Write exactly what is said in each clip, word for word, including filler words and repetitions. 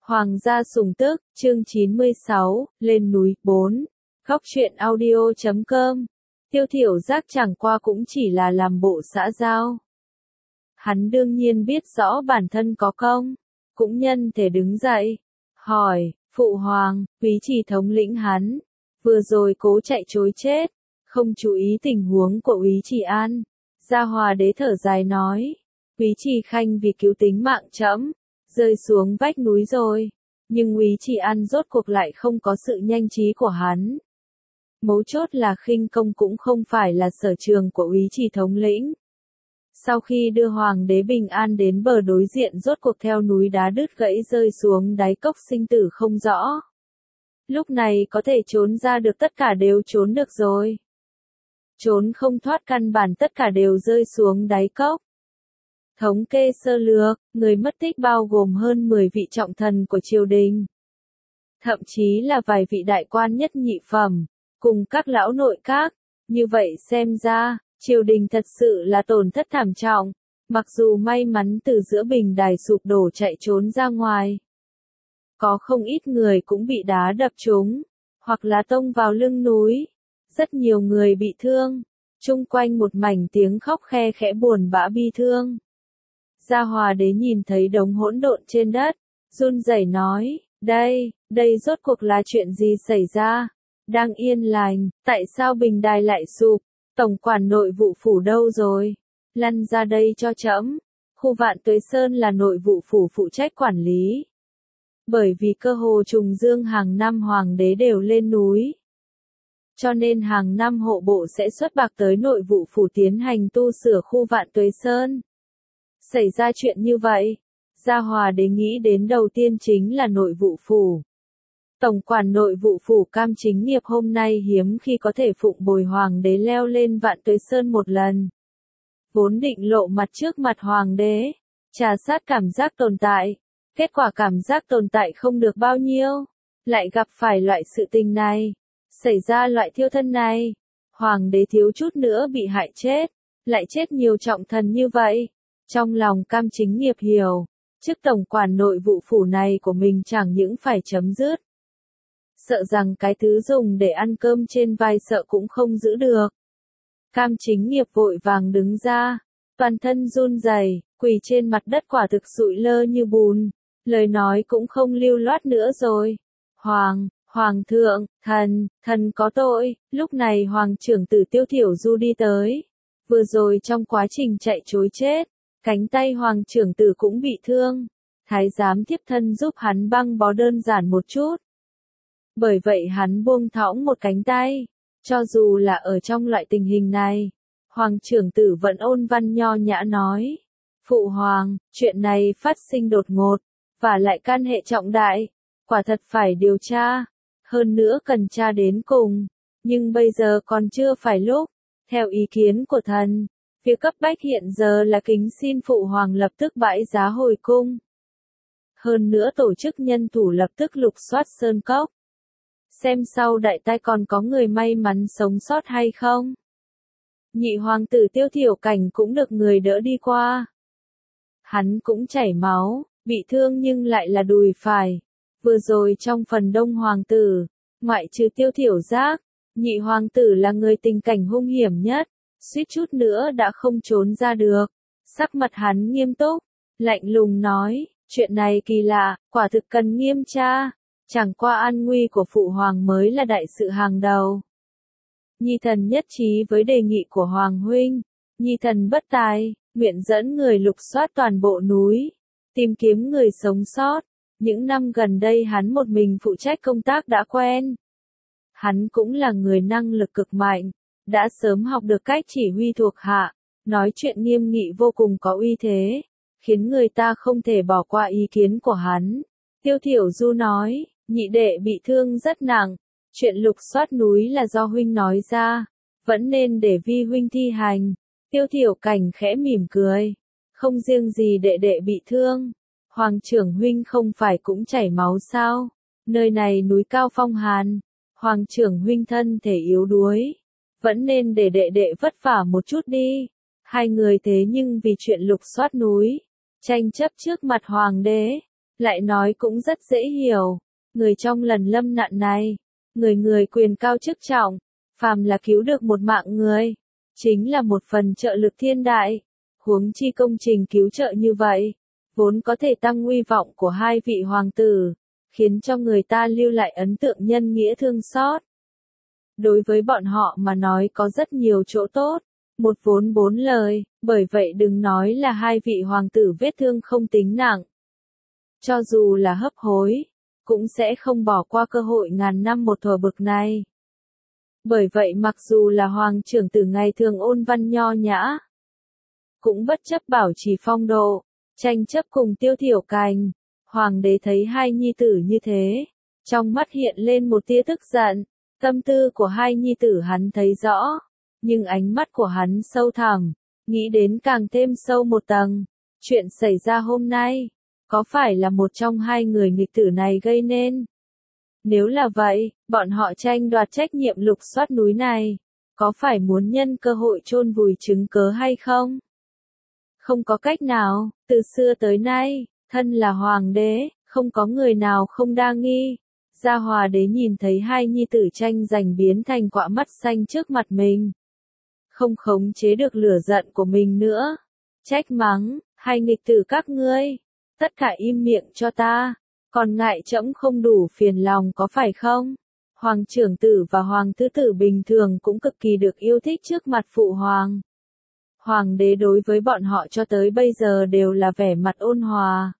Hoàng gia sùng tức, chương chín mươi sáu, lên núi, bốn. Góc truyện audio chấm com. Tiêu Thiểu Giác chẳng qua cũng chỉ là làm bộ xã giao. Hắn đương nhiên biết rõ bản thân có công, cũng nhân thể đứng dậy, hỏi, phụ hoàng, quý trì thống lĩnh hắn, vừa rồi cố chạy trối chết, không chú ý tình huống của Úy Trì An. Gia Hòa đế thở dài nói, Úy Trì Khanh vì cứu tính mạng trẫm, rơi xuống vách núi rồi, nhưng Úy Trì An rốt cuộc lại không có sự nhanh trí của hắn. Mấu chốt là khinh công cũng không phải là sở trường của Úy Trì thống lĩnh. Sau khi đưa hoàng đế bình an đến bờ đối diện, rốt cuộc theo núi đá đứt gãy rơi xuống đáy cốc sinh tử không rõ. Lúc này có thể trốn ra được tất cả đều trốn được rồi. Trốn không thoát căn bản tất cả đều rơi xuống đáy cốc. Thống kê sơ lược, người mất tích bao gồm hơn mười vị trọng thần của triều đình. Thậm chí là vài vị đại quan nhất nhị phẩm, cùng các lão nội các. Như vậy xem ra, triều đình thật sự là tổn thất thảm trọng, mặc dù may mắn từ giữa bình đài sụp đổ chạy trốn ra ngoài. Có không ít người cũng bị đá đập trúng, hoặc là tông vào lưng núi. Rất nhiều người bị thương, chung quanh một mảnh tiếng khóc khe khẽ buồn bã bi thương. Gia Hòa đế nhìn thấy đống hỗn độn trên đất, run rẩy nói, đây, đây rốt cuộc là chuyện gì xảy ra? Đang yên lành, tại sao bình đài lại sụp? Tổng quản nội vụ phủ đâu rồi? Lăn ra đây cho trẫm. Khu Vạn Tuế Sơn là nội vụ phủ phụ trách quản lý. Bởi vì cơ hồ trùng dương hàng năm hoàng đế đều lên núi, cho nên hàng năm hộ bộ sẽ xuất bạc tới nội vụ phủ tiến hành tu sửa khu Vạn Tuế Sơn. Xảy ra chuyện như vậy, Gia Hòa đế nghĩ đến đầu tiên chính là nội vụ phủ. Tổng quản nội vụ phủ Cam Chính Nghiệp hôm nay hiếm khi có thể phụng bồi hoàng đế leo lên Vạn Tuế Sơn một lần. Vốn định lộ mặt trước mặt hoàng đế, trà sát cảm giác tồn tại, kết quả cảm giác tồn tại không được bao nhiêu, lại gặp phải loại sự tình này, xảy ra loại thiêu thân này. Hoàng đế thiếu chút nữa bị hại chết, lại chết nhiều trọng thần như vậy. Trong lòng Cam Chính Nghiệp hiểu, chức tổng quản nội vụ phủ này của mình chẳng những phải chấm dứt, sợ rằng cái thứ dùng để ăn cơm trên vai sợ cũng không giữ được. Cam Chính Nghiệp vội vàng đứng ra, toàn thân run rẩy, quỳ trên mặt đất quả thực sụi lơ như bùn, lời nói cũng không lưu loát nữa rồi. Hoàng, Hoàng thượng, thần, thần có tội. Lúc này Hoàng trưởng tử Tiêu Thiểu Du đi tới. Vừa rồi trong quá trình chạy trối chết, cánh tay Hoàng trưởng tử cũng bị thương. Thái giám thiếp thân giúp hắn băng bó đơn giản một chút. Bởi vậy hắn buông thõng một cánh tay. Cho dù là ở trong loại tình hình này, Hoàng trưởng tử vẫn ôn văn nho nhã nói. Phụ hoàng, chuyện này phát sinh đột ngột, và lại can hệ trọng đại, quả thật phải điều tra. Hơn nữa cần tra đến cùng, nhưng bây giờ còn chưa phải lúc. Theo ý kiến của thần, việc cấp bách hiện giờ là kính xin phụ hoàng lập tức bãi giá hồi cung. Hơn nữa tổ chức nhân thủ lập tức lục soát sơn cốc, xem sau đại tai còn có người may mắn sống sót hay không. Nhị hoàng tử Tiêu Thiểu Cảnh cũng được người đỡ đi qua. Hắn cũng chảy máu, bị thương nhưng lại là đùi phải. Vừa rồi trong phần đông hoàng tử, ngoại trừ Tiêu Thiểu Giác, nhị hoàng tử là người tình cảnh hung hiểm nhất, suýt chút nữa đã không trốn ra được. Sắc mặt hắn nghiêm túc, lạnh lùng nói, chuyện này kỳ lạ, quả thực cần nghiêm tra, chẳng qua an nguy của phụ hoàng mới là đại sự hàng đầu. Nhi thần nhất trí với đề nghị của hoàng huynh, nhi thần bất tài, nguyện dẫn người lục soát toàn bộ núi, tìm kiếm người sống sót. Những năm gần đây hắn một mình phụ trách công tác đã quen. Hắn cũng là người năng lực cực mạnh, đã sớm học được cách chỉ huy thuộc hạ, nói chuyện nghiêm nghị vô cùng có uy thế, khiến người ta không thể bỏ qua ý kiến của hắn. Tiêu Thiểu Du nói, nhị đệ bị thương rất nặng, chuyện lục soát núi là do huynh nói ra, vẫn nên để vi huynh thi hành. Tiêu Thiểu Cảnh khẽ mỉm cười, không riêng gì đệ đệ bị thương. Hoàng trưởng huynh không phải cũng chảy máu sao? Nơi này núi cao phong hàn, Hoàng trưởng huynh thân thể yếu đuối, vẫn nên để đệ đệ vất vả một chút đi. Hai người thế nhưng vì chuyện lục soát núi, tranh chấp trước mặt hoàng đế, lại nói cũng rất dễ hiểu. Người trong lần lâm nạn này, người người quyền cao chức trọng, phàm là cứu được một mạng người, chính là một phần trợ lực thiên đại. Huống chi công trình cứu trợ như vậy, vốn có thể tăng uy vọng của hai vị hoàng tử, khiến cho người ta lưu lại ấn tượng nhân nghĩa thương xót. Đối với bọn họ mà nói có rất nhiều chỗ tốt, một vốn bốn lời, bởi vậy đừng nói là hai vị hoàng tử vết thương không tính nặng. Cho dù là hấp hối, cũng sẽ không bỏ qua cơ hội ngàn năm một thuở bực này. Bởi vậy mặc dù là hoàng trưởng tử ngày thường ôn văn nho nhã, cũng bất chấp bảo trì phong độ, tranh chấp cùng Tiêu Thiểu Cành. Hoàng đế thấy hai nhi tử như thế, trong mắt hiện lên một tia tức giận, tâm tư của hai nhi tử hắn thấy rõ, nhưng ánh mắt của hắn sâu thẳm, nghĩ đến càng thêm sâu một tầng. Chuyện xảy ra hôm nay, có phải là một trong hai người nghịch tử này gây nên? Nếu là vậy, bọn họ tranh đoạt trách nhiệm lục soát núi này, có phải muốn nhân cơ hội chôn vùi chứng cớ hay không? Không có cách nào, từ xưa tới nay, thân là hoàng đế, không có người nào không đa nghi. Gia Hòa đế nhìn thấy hai nhi tử tranh giành biến thành quạ mắt xanh trước mặt mình. Không khống chế được lửa giận của mình nữa. Trách mắng, hai nghịch tử các ngươi, tất cả im miệng cho ta, còn ngại trẫm không đủ phiền lòng có phải không? Hoàng trưởng tử và hoàng thứ tử bình thường cũng cực kỳ được yêu thích trước mặt phụ hoàng. Hoàng đế đối với bọn họ cho tới bây giờ đều là vẻ mặt ôn hòa.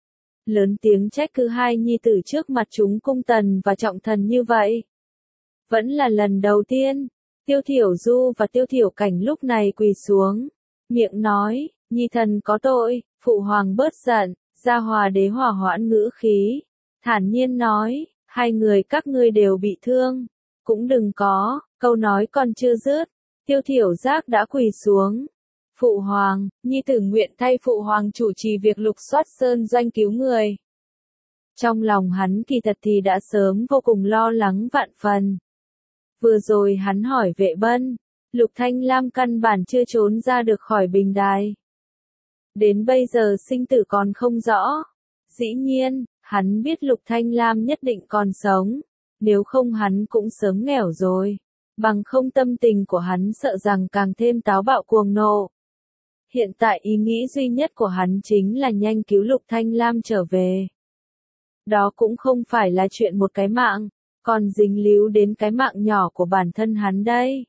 Lớn tiếng trách cứ hai nhi tử trước mặt chúng cung tần và trọng thần như vậy. Vẫn là lần đầu tiên, Tiêu Thiểu Du và Tiêu Thiểu Cảnh lúc này quỳ xuống, miệng nói, nhi thần có tội, phụ hoàng bớt giận. Gia Hòa đế hòa hoãn ngữ khí, thản nhiên nói, hai người các ngươi đều bị thương, cũng đừng có, câu nói còn chưa dứt, Tiêu Thiểu Giác đã quỳ xuống. Phụ hoàng, nhi tử nguyện thay phụ hoàng chủ trì việc lục soát sơn doanh cứu người. Trong lòng hắn kỳ thật thì đã sớm vô cùng lo lắng vạn phần. Vừa rồi hắn hỏi Vệ Bân, Lục Thanh Lam căn bản chưa trốn ra được khỏi bình đài. Đến bây giờ sinh tử còn không rõ. Dĩ nhiên, hắn biết Lục Thanh Lam nhất định còn sống, nếu không hắn cũng sớm nghèo rồi. Bằng không tâm tình của hắn sợ rằng càng thêm táo bạo cuồng nộ. Hiện tại ý nghĩ duy nhất của hắn chính là nhanh cứu Lục Thanh Lam trở về. Đó cũng không phải là chuyện một cái mạng, còn dính líu đến cái mạng nhỏ của bản thân hắn đây.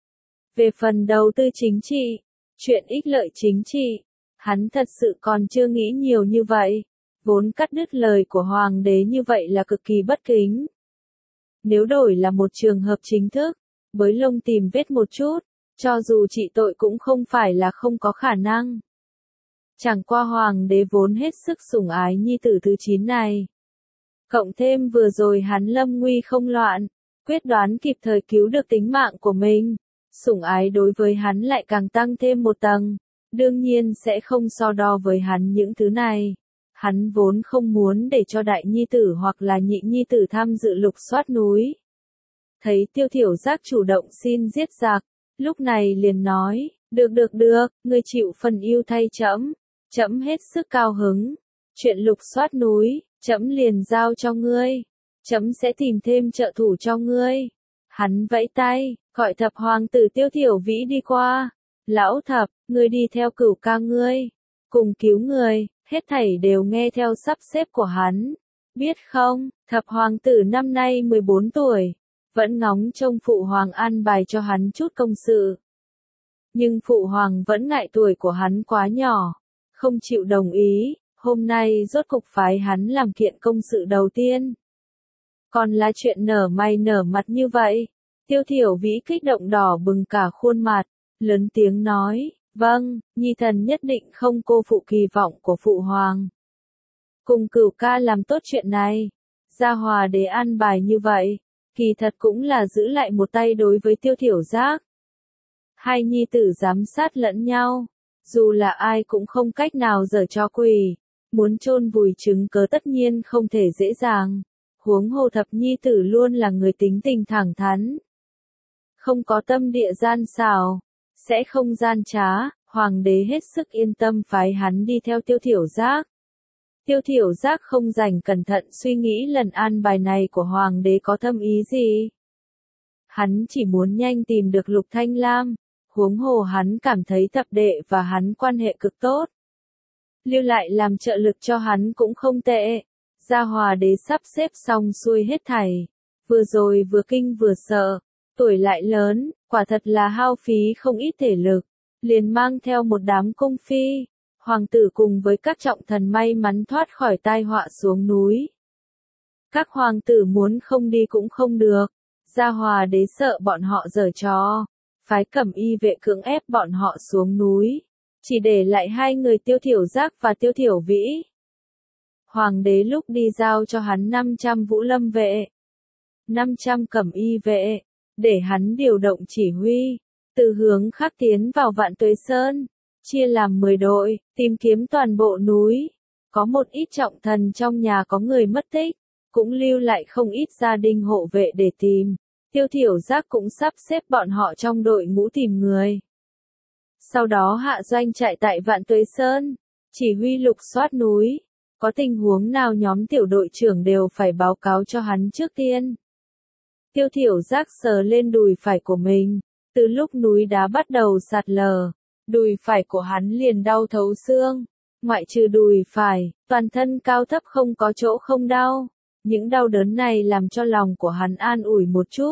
Về phần đầu tư chính trị, chuyện ích lợi chính trị, hắn thật sự còn chưa nghĩ nhiều như vậy. Vốn cắt đứt lời của hoàng đế như vậy là cực kỳ bất kính. Nếu đổi là một trường hợp chính thức, bới lông tìm vết một chút, cho dù trị tội cũng không phải là không có khả năng. Chẳng qua hoàng đế vốn hết sức sủng ái nhi tử thứ chín này. Cộng thêm vừa rồi hắn lâm nguy không loạn, quyết đoán kịp thời cứu được tính mạng của mình. Sủng ái đối với hắn lại càng tăng thêm một tầng. Đương nhiên sẽ không so đo với hắn những thứ này. Hắn vốn không muốn để cho đại nhi tử hoặc là nhị nhi tử tham dự lục soát núi. Thấy Tiêu Thiểu Giác chủ động xin giết giặc, lúc này liền nói, được được được, ngươi chịu phần yêu thay trẫm, trẫm hết sức cao hứng. Chuyện lục soát núi, trẫm liền giao cho ngươi, trẫm sẽ tìm thêm trợ thủ cho ngươi. Hắn vẫy tay, gọi thập hoàng tử Tiêu Thiểu Vĩ đi qua. Lão thập, ngươi đi theo cửu ca ngươi, cùng cứu người, hết thảy đều nghe theo sắp xếp của hắn. Biết không, thập hoàng tử năm nay mười bốn tuổi, vẫn ngóng trông phụ hoàng an bài cho hắn chút công sự. Nhưng phụ hoàng vẫn ngại tuổi của hắn quá nhỏ, không chịu đồng ý, hôm nay rốt cục phái hắn làm kiện công sự đầu tiên. Còn là chuyện nở mày nở mặt như vậy, Tiêu Thiểu Vĩ kích động đỏ bừng cả khuôn mặt, lớn tiếng nói, vâng, nhi thần nhất định không cô phụ kỳ vọng của phụ hoàng. Cùng cửu ca làm tốt chuyện này, Gia Hòa đế an bài như vậy, kỳ thật cũng là giữ lại một tay đối với Tiêu Thiểu Giác. Hai nhi tử giám sát lẫn nhau, dù là ai cũng không cách nào giở cho quỷ, muốn chôn vùi chứng cớ tất nhiên không thể dễ dàng. Huống hồ thập nhi tử luôn là người tính tình thẳng thắn, không có tâm địa gian xảo, sẽ không gian trá, hoàng đế hết sức yên tâm phái hắn đi theo Tiêu Thiểu Giác. Tiêu Thiểu Giác không rảnh cẩn thận suy nghĩ lần an bài này của hoàng đế có thâm ý gì. Hắn chỉ muốn nhanh tìm được Lục Thanh Lam, huống hồ hắn cảm thấy thập đệ và hắn quan hệ cực tốt. Lưu lại làm trợ lực cho hắn cũng không tệ. Gia Hòa đế sắp xếp xong xuôi hết thảy. Vừa rồi vừa kinh vừa sợ, tuổi lại lớn, quả thật là hao phí không ít thể lực. Liền mang theo một đám cung phi, hoàng tử cùng với các trọng thần may mắn thoát khỏi tai họa xuống núi. Các hoàng tử muốn không đi cũng không được. Gia Hòa đế sợ bọn họ giở trò, phái Cẩm Y vệ cưỡng ép bọn họ xuống núi, chỉ để lại hai người Tiêu Thiểu Giác và Tiêu Thiểu Vĩ. Hoàng đế lúc đi giao cho hắn năm trăm Vũ Lâm vệ, năm trăm Cẩm Y vệ, để hắn điều động chỉ huy, từ hướng khác tiến vào Vạn Tuế Sơn, chia làm mười đội, tìm kiếm toàn bộ núi. Có một ít trọng thần trong nhà có người mất tích, cũng lưu lại không ít gia đình hộ vệ để tìm. Tiêu Thiểu Giác cũng sắp xếp bọn họ trong đội ngũ tìm người. Sau đó hạ doanh trại tại Vạn Tuế Sơn, chỉ huy lục soát núi. Có tình huống nào nhóm tiểu đội trưởng đều phải báo cáo cho hắn trước tiên. Tiêu Thiểu Giác sờ lên đùi phải của mình. Từ lúc núi đá bắt đầu sạt lở, đùi phải của hắn liền đau thấu xương. Ngoại trừ đùi phải, toàn thân cao thấp không có chỗ không đau. Những đau đớn này làm cho lòng của hắn an ủi một chút.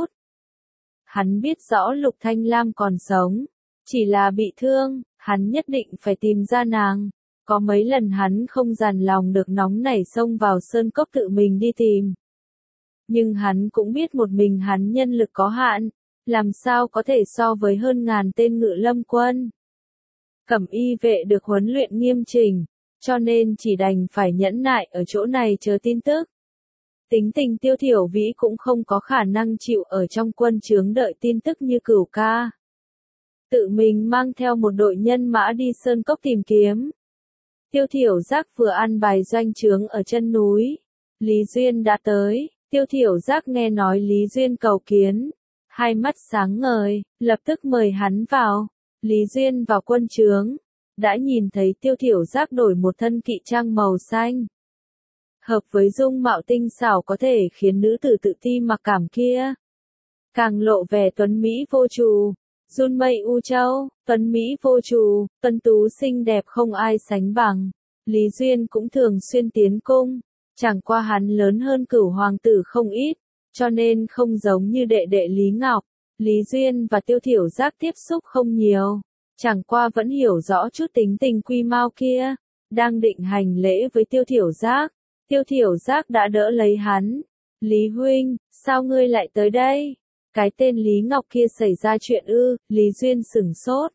Hắn biết rõ Lục Thanh Lam còn sống, chỉ là bị thương, hắn nhất định phải tìm ra nàng. Có mấy lần hắn không dằn lòng được nóng nảy xông vào sơn cốc tự mình đi tìm. Nhưng hắn cũng biết một mình hắn nhân lực có hạn, làm sao có thể so với hơn ngàn tên ngự lâm quân. Cẩm Y vệ được huấn luyện nghiêm chỉnh, cho nên chỉ đành phải nhẫn nại ở chỗ này chờ tin tức. Tính tình Tiêu Thiểu Vĩ cũng không có khả năng chịu ở trong quân trướng đợi tin tức như Cửu ca. Tự mình mang theo một đội nhân mã đi sơn cốc tìm kiếm. Tiêu Thiểu Giác vừa an bài doanh trướng ở chân núi. Lý Duyên đã tới, Tiêu Thiểu Giác nghe nói Lý Duyên cầu kiến. Hai mắt sáng ngời, lập tức mời hắn vào. Lý Duyên vào quân trướng, đã nhìn thấy Tiêu Thiểu Giác đổi một thân kỵ trang màu xanh. Hợp với dung mạo tinh xảo có thể khiến nữ tử tự ti mặc cảm kia. Càng lộ vẻ tuấn Mỹ vô trù. Run mây u châu, tuấn Mỹ vô trù, tuấn tú xinh đẹp không ai sánh bằng. Lý Duyên cũng thường xuyên tiến cung, chẳng qua hắn lớn hơn Cửu hoàng tử không ít, cho nên không giống như đệ đệ Lý Ngọc. Lý Duyên và Tiêu Thiểu Giác tiếp xúc không nhiều, chẳng qua vẫn hiểu rõ chút tính tình quy mau kia. Đang định hành lễ với Tiêu Thiểu Giác, Tiêu Thiểu Giác đã đỡ lấy hắn. Lý huynh, sao ngươi lại tới đây? Cái tên Lý Ngọc kia xảy ra chuyện ư? Lý Duyên sửng sốt.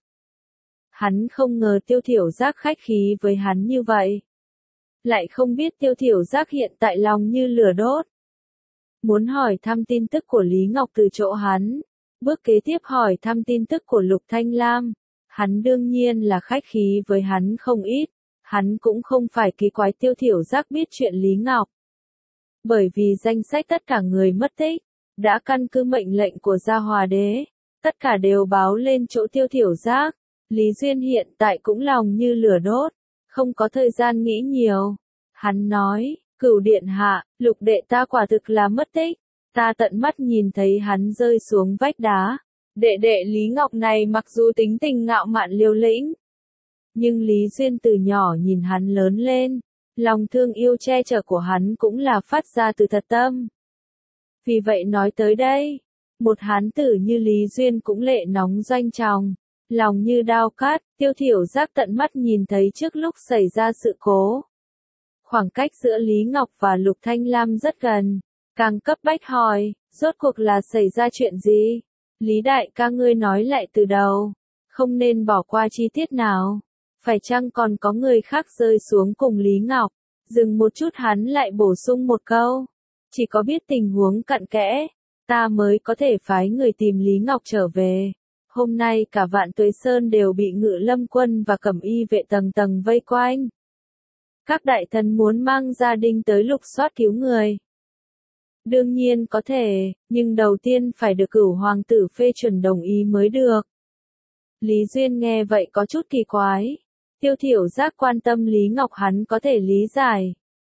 Hắn không ngờ Tiêu Thiểu Giác khách khí với hắn như vậy. Lại không biết Tiêu Thiểu Giác hiện tại lòng như lửa đốt. Muốn hỏi thăm tin tức của Lý Ngọc từ chỗ hắn. Bước kế tiếp hỏi thăm tin tức của Lục Thanh Lam. Hắn đương nhiên là khách khí với hắn không ít. Hắn cũng không phải kỳ quái Tiêu Thiểu Giác biết chuyện Lý Ngọc. Bởi vì danh sách tất cả người mất tích, đã căn cứ mệnh lệnh của Gia Hòa đế, tất cả đều báo lên chỗ Tiêu Thiểu Giác. Lý Duyên hiện tại cũng lòng như lửa đốt, không có thời gian nghĩ nhiều. Hắn nói, Cửu điện hạ, Lục đệ ta quả thực là mất tích, ta tận mắt nhìn thấy hắn rơi xuống vách đá. Đệ đệ Lý Ngọc này mặc dù tính tình ngạo mạn liều lĩnh, nhưng Lý Duyên từ nhỏ nhìn hắn lớn lên, lòng thương yêu che chở của hắn cũng là phát ra từ thật tâm. Vì vậy nói tới đây, một hán tử như Lý Duyên cũng lệ nóng doanh tròng, lòng như đao cát. Tiêu Thiểu Giác tận mắt nhìn thấy trước lúc xảy ra sự cố. Khoảng cách giữa Lý Ngọc và Lục Thanh Lam rất gần, càng cấp bách hỏi, rốt cuộc là xảy ra chuyện gì? Lý đại ca ngươi nói lại từ đầu, không nên bỏ qua chi tiết nào. Phải chăng còn có người khác rơi xuống cùng Lý Ngọc? Dừng một chút hắn lại bổ sung một câu. Chỉ có biết tình huống cặn kẽ, ta mới có thể phái người tìm Lý Ngọc trở về. Hôm nay cả Vạn Tuế Sơn đều bị Ngự Lâm quân và Cẩm Y vệ tầng tầng vây quanh. Các đại thần muốn mang gia đình tới lục soát cứu người. Đương nhiên có thể, nhưng đầu tiên phải được Cửu hoàng tử phê chuẩn đồng ý mới được. Lý Duyên nghe vậy có chút kỳ quái. Tiêu Thiểu Giác quan tâm Lý Ngọc hắn có thể lý giải,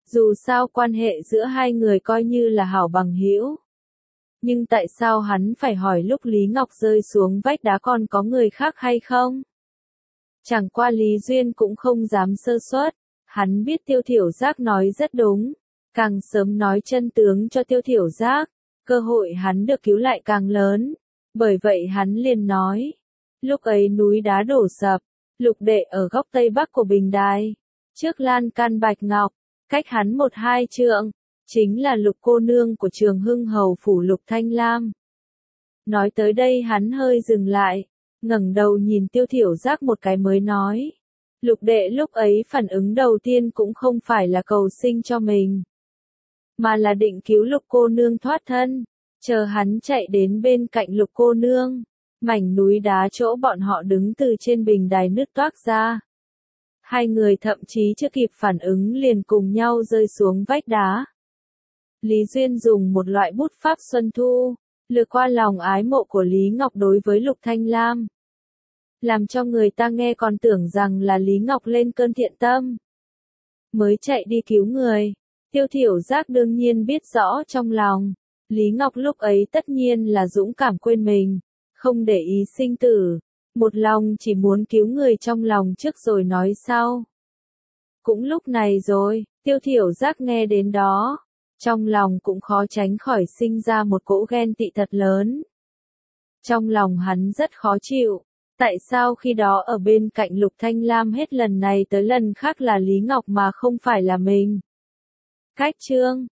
Dù sao quan hệ giữa hai người coi như là hảo bằng hữu. Nhưng tại sao hắn phải hỏi lúc Lý Ngọc rơi xuống vách đá còn có người khác hay không? Chẳng qua Lý Duyên cũng không dám sơ suất, hắn biết Tiêu Thiểu Giác nói rất đúng, càng sớm nói chân tướng cho Tiêu Thiểu Giác, cơ hội hắn được cứu lại càng lớn, bởi vậy hắn liền nói, lúc ấy núi đá đổ sập, Lục Đệ ở góc tây bắc của bình đài, trước lan can bạch ngọc, cách hắn một hai trượng, chính là Lục cô nương của Trường Hưng hầu phủ Lục Thanh Lam. Nói tới đây hắn hơi dừng lại, ngẩng đầu nhìn Tiêu Thiểu Giác một cái mới nói. Lục Đệ lúc ấy phản ứng đầu tiên cũng không phải là cầu sinh cho mình, mà là định cứu Lục cô nương thoát thân. Chờ hắn chạy đến bên cạnh Lục cô nương, mảnh núi đá chỗ bọn họ đứng từ trên bình đài nứt toác ra. Hai người thậm chí chưa kịp phản ứng liền cùng nhau rơi xuống vách đá. Lý Duyên dùng một loại bút pháp xuân thu, lược qua lòng ái mộ của Lý Ngọc đối với Lục Thanh Lam, làm cho người ta nghe còn tưởng rằng là Lý Ngọc lên cơn thiện tâm, mới chạy đi cứu người. Tiêu Thiểu Giác đương nhiên biết rõ trong lòng, Lý Ngọc lúc ấy tất nhiên là dũng cảm quên mình, không để ý sinh tử, một lòng chỉ muốn cứu người trong lòng trước rồi nói sau. Cũng lúc này rồi, Tiêu Thiểu Giác nghe đến đó, trong lòng cũng khó tránh khỏi sinh ra một cỗ ghen tị thật lớn. Trong lòng hắn rất khó chịu, tại sao khi đó ở bên cạnh Lục Thanh Lam hết lần này tới lần khác là Lý Ngọc mà không phải là mình. Cách chương